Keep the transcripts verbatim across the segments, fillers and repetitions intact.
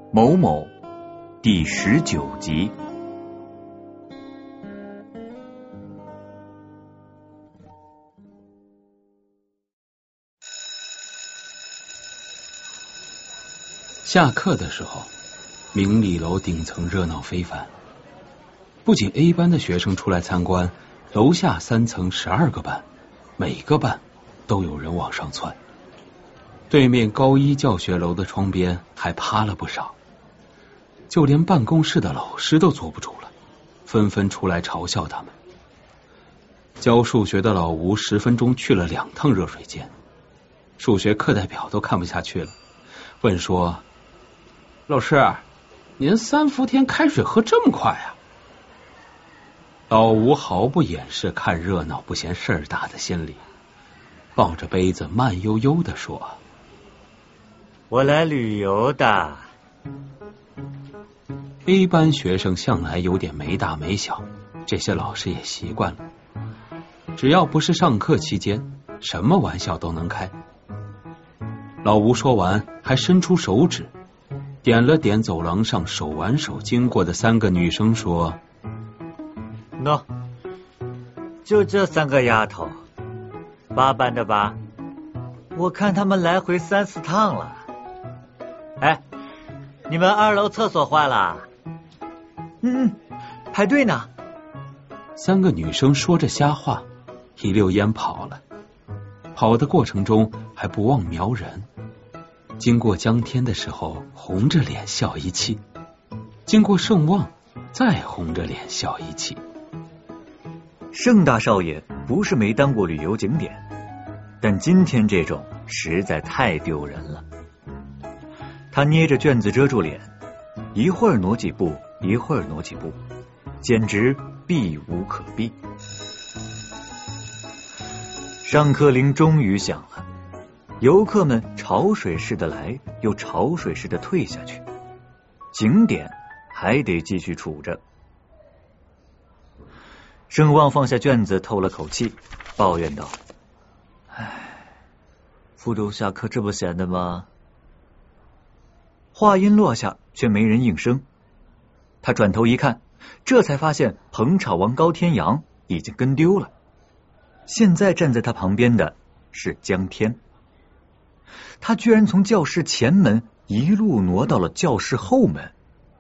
某某第十九集。 下课的时候，明理楼顶层热闹非凡。不仅 A 班的学生出来参观，楼下三层十二个班，每个班都有人往上窜。对面高一教学楼的窗边还趴了不少，就连办公室的老师都坐不住了，纷纷出来嘲笑他们。教数学的老吴十分钟去了两趟热水间，数学课代表都看不下去了，问说：老师，您三伏天开水喝这么快啊？老吴毫不掩饰看热闹不嫌事儿大的心理，抱着杯子慢悠悠地说： 我来旅游的。 A 班学生向来有点没大没小，这些老师也习惯了，只要不是上课期间，什么玩笑都能开。老吴说完还伸出手指点了点走廊上手挽手经过的三个女生，说： 喏，就这三个丫头，八班的吧？我看他们来回三四趟了。哎，你们二楼厕所坏了？嗯嗯，排队呢。 三个女生说着瞎话，一溜烟跑了。跑的过程中还不忘瞄人，经过江天的时候红着脸笑一气，经过盛旺再红着脸笑一气。 盛大少爷不是没当过旅游景点，但今天这种实在太丢人了。他捏着卷子遮住脸，一会儿挪几步，一会儿挪几步，简直避无可避。上课铃终于响了，游客们潮水似的来，又潮水似的退下去，景点还得继续处着。盛旺放下卷子，透了口气，抱怨道：唉，福州下课这么闲的吗？话音落下，却没人应声。他转头一看，这才发现捧场王高天阳已经跟丢了。现在站在他旁边的是江天，他居然从教室前门一路挪到了教室后门。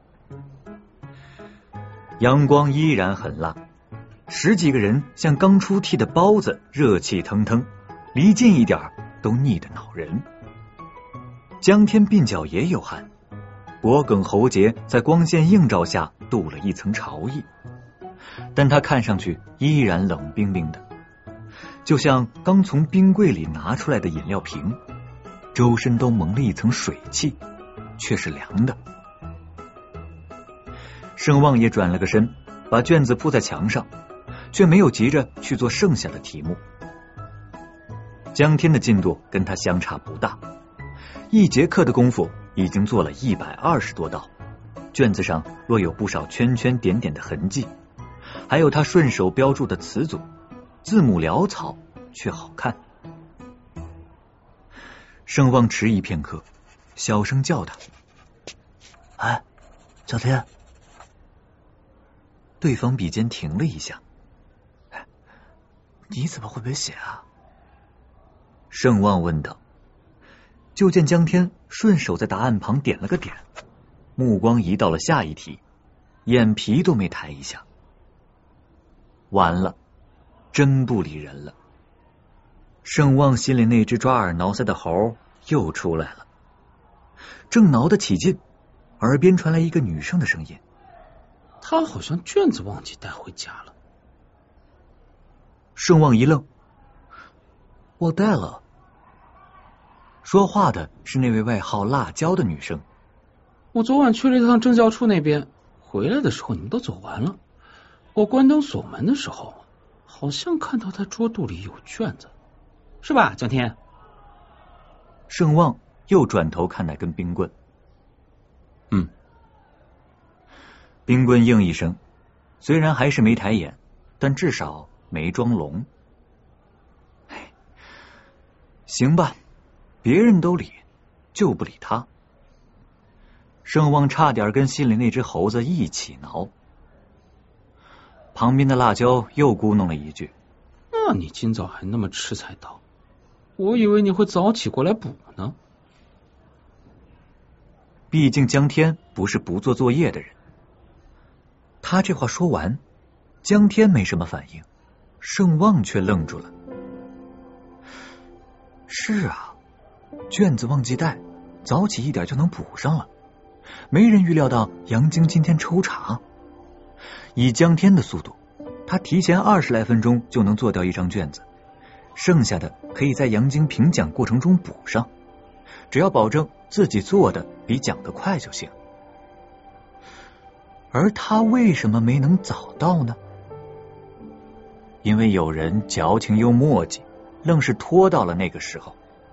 阳光依然很辣，十几个人像刚出屉的包子，热气腾腾，离近一点都腻得恼人。江天鬓角也有汗，脖梗喉结在光线映照下镀了一层潮意，但他看上去依然冷冰冰的，就像刚从冰柜里拿出来的饮料瓶，周身都蒙了一层水汽，却是凉的。盛旺也转了个身，把卷子铺在墙上，却没有急着去做剩下的题目。江天的进度跟他相差不大，一节课的功夫已经做了一百二十多道，卷子上若有不少圈圈点点的痕迹，还有他顺手标注的词组，字母潦草却好看。盛旺迟疑片刻，小声叫他：哎，小天。对方笔尖停了一下，你怎么会没写啊？盛旺问道。就见江天顺手在答案旁点了个点，目光移到了下一题，眼皮都没抬一下。完了，真不理人了。盛旺心里那只抓耳挠腮的猴又出来了，正挠得起劲，耳边传来一个女生的声音： 他好像卷子忘记带回家了。 盛旺一愣，我带了。说话的是那位外号辣椒的女生。 我昨晚去了一趟政教处那边，回来的时候你们都走完了。我关灯锁门的时候，好像看到他桌肚里有卷子，是吧，江天？ 盛旺又转头看那根冰棍。嗯。冰棍应一声，虽然还是没抬眼，但至少没装聋。行吧，别人都理，就不理他。 盛旺差点跟心里那只猴子一起挠。旁边的辣椒又咕哝了一句： 那你今早还那么迟才到，我以为你会早起过来补呢。 毕竟江天不是不做作业的人。他这话说完，江天没什么反应，盛旺却愣住了。是啊，卷子忘记带，早起一点就能补上了。没人预料到杨晶今天抽查，以江天的速度，他提前二十来分钟就能做掉一张卷子，剩下的可以在杨晶评讲过程中补上，只要保证自己做的比讲的快就行。而他为什么没能早到呢？因为有人矫情又磨叽，愣是拖到了那个时候。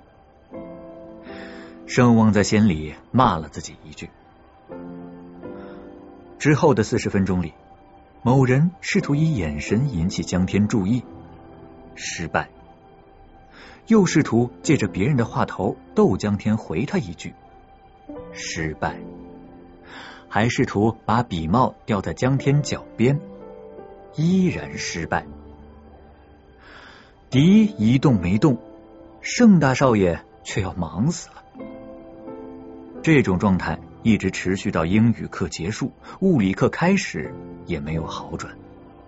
盛旺在心里骂了自己一句。之后的四十分钟里，某人试图以眼神引起江天注意，失败；又试图借着别人的话头逗江天回他一句，失败；还试图把笔帽吊在江天脚边，依然失败。敌一动没动，盛大少爷却要忙死了。这种状态一直持续到英语课结束，物理课开始也没有好转。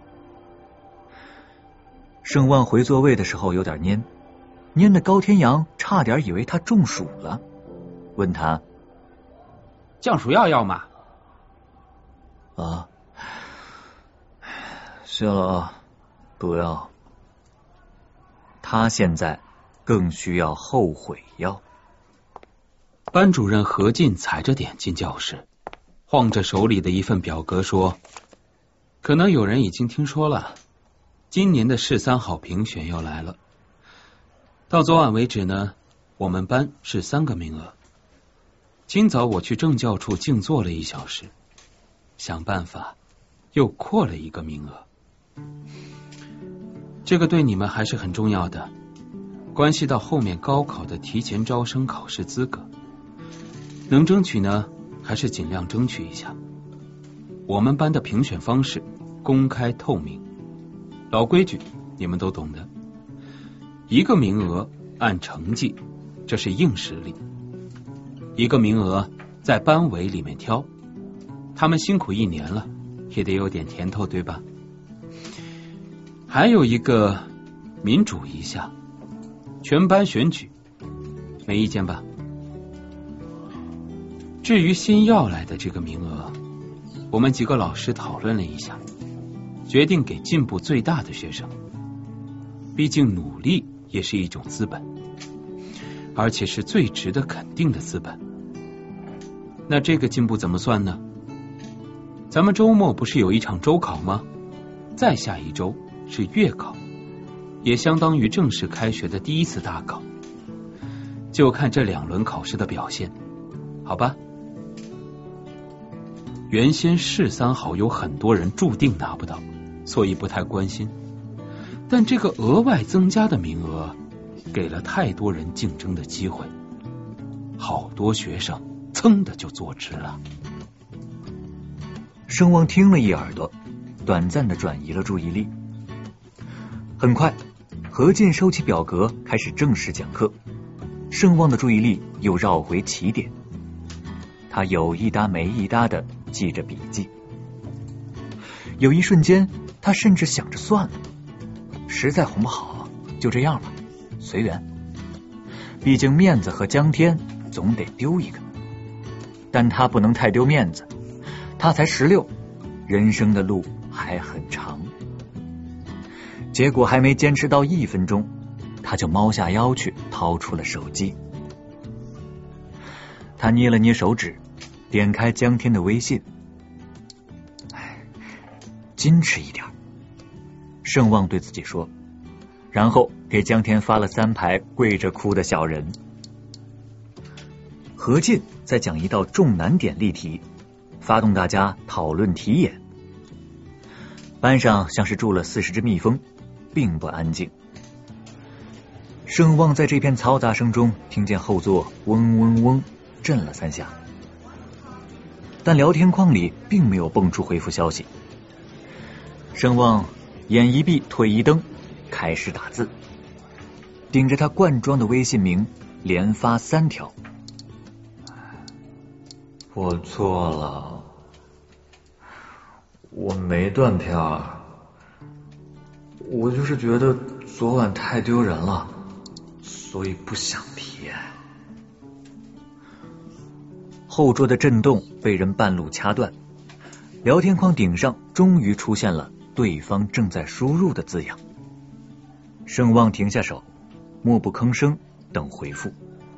盛旺回座位的时候有点蔫，蔫的高天阳差点以为他中暑了，问他： 降暑药要吗？ 啊，谢了啊，不要。他现在更需要后悔药。 班主任何进踩着点进教室，晃着手里的一份表格说：可能有人已经听说了，今年的市三好评选要来了。到昨晚为止呢，我们班是三个名额。今早我去政教处静坐了一小时，想办法又扩了一个名额。这个对你们还是很重要的，关系到后面高考的提前招生考试资格。能争取呢，还是尽量争取一下。我们班的评选方式公开透明，老规矩你们都懂的。一个名额按成绩，这是硬实力。一个名额在班委里面挑，他们辛苦一年了，也得有点甜头，对吧？还有一个民主一下，全班选举，没意见吧？至于新要来的这个名额，我们几个老师讨论了一下，决定给进步最大的学生。毕竟努力也是一种资本，而且是最值得肯定的资本。那这个进步怎么算呢？咱们周末不是有一场周考吗？再下一周是月考，也相当于正式开学的第一次大考，就看这两轮考试的表现，好吧？原先市三好有很多人注定拿不到，所以不太关心。但这个额外增加的名额，给了太多人竞争的机会，好多学生噌的就坐直了。 盛旺听了一耳朵，短暂的转移了注意力。很快，何进收起表格，开始正式讲课。盛旺的注意力又绕回起点，他有一搭没一搭的记着笔记。有一瞬间，他甚至想着算了，实在哄不好，就这样吧，随缘。毕竟面子和江天总得丢一个，但他不能太丢面子，他才十六，人生的路还很长。结果还没坚持到一分钟，他就猫下腰去掏出了手机。他捏了捏手指，点开江天的微信。哎，矜持一点，盛旺对自己说，然后给江天发了三排跪着哭的小人。何进在讲一道重难点例题，发动大家讨论题眼。班上像是住了四十只蜜蜂，并不安静。盛旺在这片嘈杂声中听见后座嗡嗡嗡震了三下。 但聊天框里并没有蹦出回复消息。盛旺眼一闭腿一蹬，开始打字，顶着他灌装的微信名连发三条。 我错了，我没断片儿，我就是觉得昨晚太丢人了，所以不想提。 后桌的震动被人半路掐断，聊天框顶上终于出现了对方正在输入的字样。盛旺停下手，默不吭声等回复。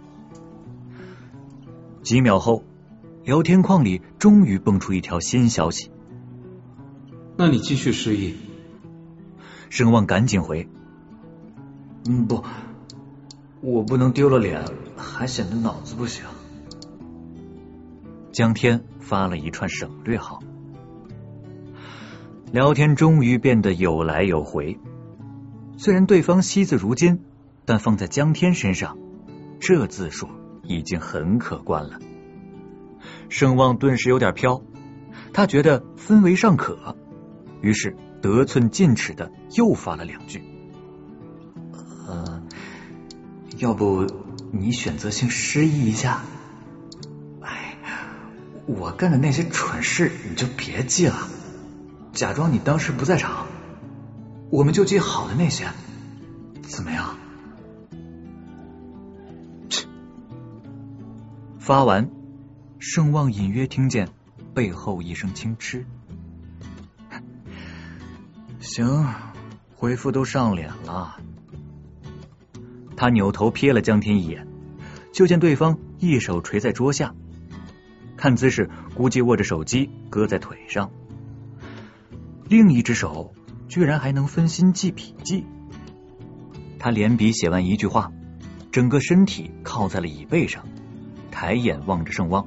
几秒后，聊天框里终于蹦出一条新消息。 那你继续失忆。 盛旺赶紧回。 嗯，不，我不能丢了脸，还显得脑子不行。 江天发了一串省略号。聊天终于变得有来有回，虽然对方惜字如金，但放在江天身上，这字数已经很可观了。盛旺顿时有点飘，他觉得氛围尚可，于是得寸进尺的又发了两句。 呃，要不你选择性失忆一下？哎，我干的那些蠢事你就别记了，假装你当时不在场，我们就记好的那些，怎么样？ 发完，盛旺隐约听见背后一声轻嗤。 行，回复都上脸了。 他扭头瞥了江天一眼，就见对方一手垂在桌下，看姿势估计握着手机搁在腿上，另一只手居然还能分心记笔记。他连笔写完一句话，整个身体靠在了椅背上，抬眼望着盛旺。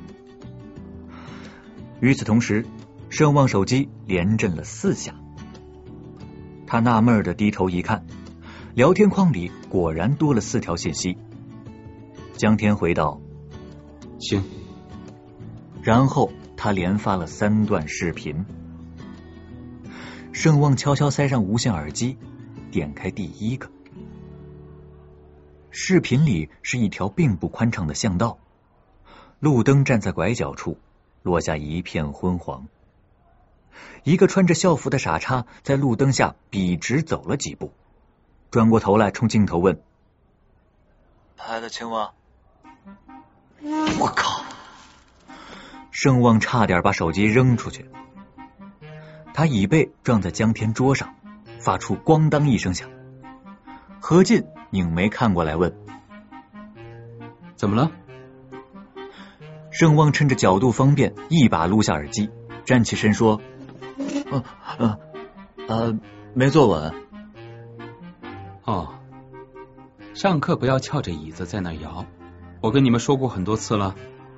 与此同时，盛旺手机连震了四下。他纳闷的低头一看，聊天框里果然多了四条信息。江天回道： 行。 然后他连发了三段视频。盛旺悄悄塞上无线耳机，点开第一个。视频里是一条并不宽敞的巷道，路灯站在拐角处，落下一片昏黄。一个穿着校服的傻叉在路灯下笔直走了几步，转过头来冲镜头问： 拍得清吗？我靠！ 盛旺差点把手机扔出去，他椅背撞在江天桌上，发出咣当一声响。何进拧眉看过来问： 怎么了？ 盛旺趁着角度方便，一把撸下耳机，站起身说： 呃呃呃，没坐稳。 哦，上课不要翘着椅子在那摇，我跟你们说过很多次了。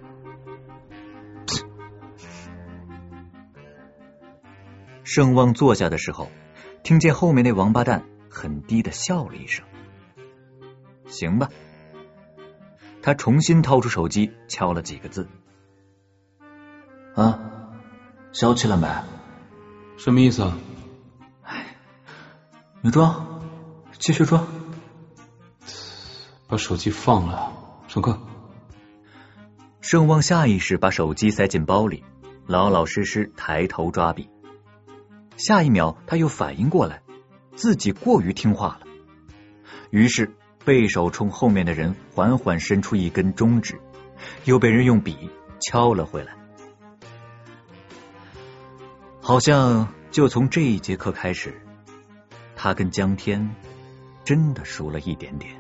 盛旺坐下的时候，听见后面那王八蛋很低的笑了一声。行吧。他重新掏出手机，敲了几个字。 啊，消气了没？ 什么意思啊？ 哎，你装，继续装。 把手机放了，上课。 盛旺下意识把手机塞进包里，老老实实抬头抓笔。下一秒他又反应过来，自己过于听话了，于是背手冲后面的人缓缓伸出一根中指，又被人用笔敲了回来。好像就从这一节课开始，他跟江天真的熟了一点点。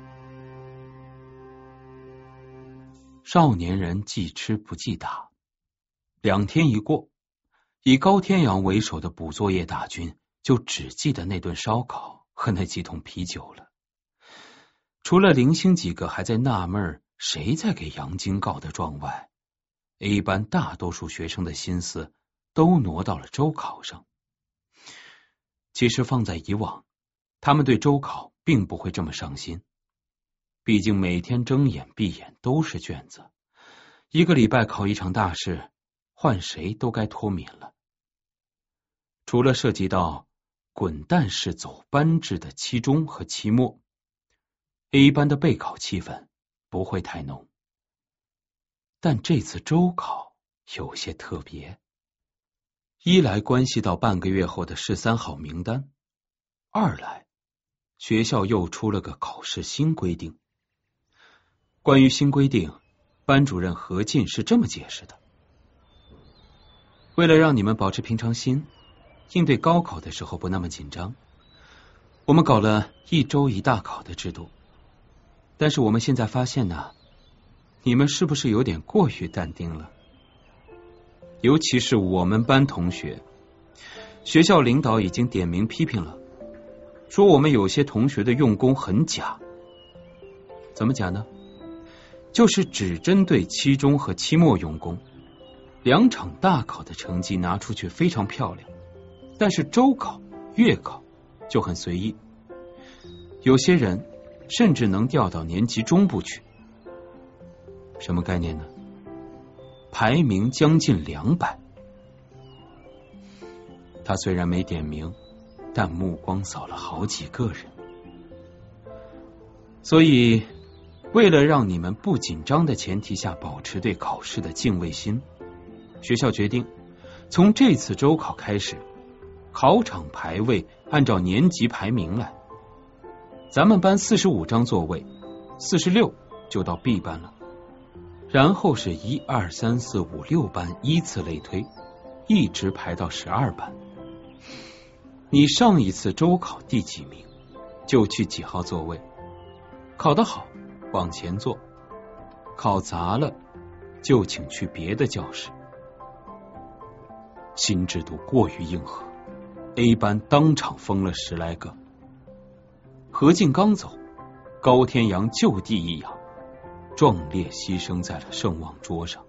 少年人记吃不记打。两天一过，以高天阳为首的补作业大军就只记得那顿烧烤和那几桶啤酒了。除了零星几个还在纳闷谁在给杨晶告的状外， A 班大多数学生的心思都挪到了周考上。其实放在以往，他们对周考并不会这么上心，毕竟每天睁眼闭眼都是卷子，一个礼拜考一场大试， 换谁都该脱敏了。除了涉及到滚蛋式走班制的期中和期末， A 班的备考气氛不会太浓。但这次周考有些特别，一来关系到半个月后的试三好名单，二来学校又出了个考试新规定。关于新规定，班主任何进是这么解释的：为了让你们保持平常心，应对高考的时候不那么紧张，我们搞了一周一大考的制度。但是我们现在发现呢，你们是不是有点过于淡定了？尤其是我们班同学，学校领导已经点名批评了，说我们有些同学的用功很假。怎么假呢？就是只针对期中和期末用功，两场大考的成绩拿出去非常漂亮，但是周考、月考就很随意，有些人甚至能调到年级中部去。什么概念呢？排名将近两百。他虽然没点名，但目光扫了好几个人。所以为了让你们不紧张的前提下保持对考试的敬畏心，学校决定从这次周考开始，考场排位按照年级排名来。咱们班四十五张座位，四十六就到 B 班了，然后是一二三四五六班依次类推，一直排到十二班。你上一次周考第几名，就去几号座位，考得好往前坐，考砸了就请去别的教室。新制度过于硬核， A 班当场封了十来个。何进刚走，高天阳就地一仰，壮烈牺牲在了圣望桌上。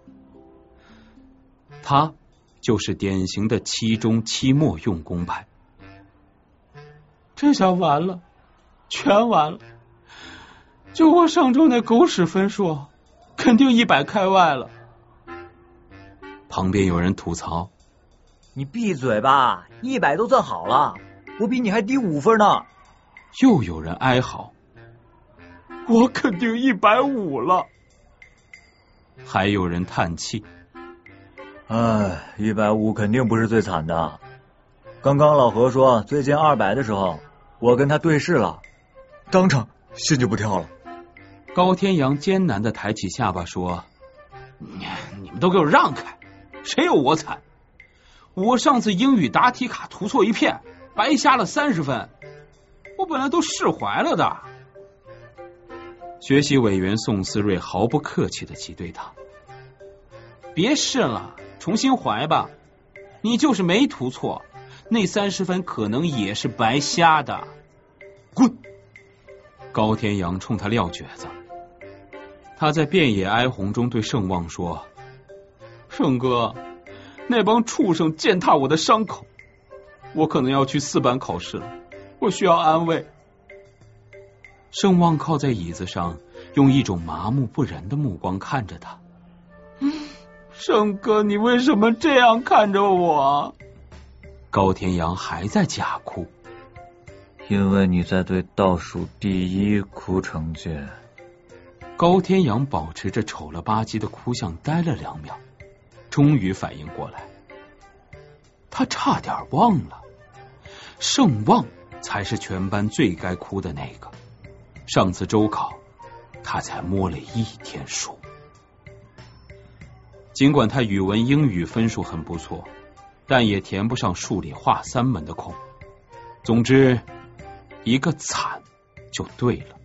他就是典型的期中期末用功派。这下完了，全完了。就我上周那狗屎分数，肯定一百开外了。旁边有人吐槽： 你闭嘴吧，一百都算好了，我比你还低五分呢。 又有人哀嚎：我肯定一百五了。还有人叹气： 哎，一百五肯定不是最惨的。刚刚老何说最近二百的时候，我跟他对视了，当场心就不跳了。 高天阳艰难的抬起下巴说：你们都给我让开，谁有我惨？我上次英语答题卡涂错一片，白瞎了三十分，我本来都释怀了的。学习委员宋思睿毫不客气的挤兑他：别试了，重新怀吧，你就是没涂错，那三十分可能也是白瞎的。滚！高天阳冲他撂蹶子。他在遍野哀鸿中对盛望说：盛哥，那帮畜生践踏我的伤口，我可能要去四班考试了，我需要安慰。盛望靠在椅子上，用一种麻木不仁的目光看着他。盛哥，你为什么这样看着我？高天阳还在假哭。 因为你在对倒数第一哭成眷。 高天阳保持着丑了吧唧的哭相待了两秒，终于反应过来，他差点忘了，盛望才是全班最该哭的那个。上次周考他才摸了一天书。尽管他语文英语分数很不错，但也填不上数理化三门的空。总之一个惨就对了。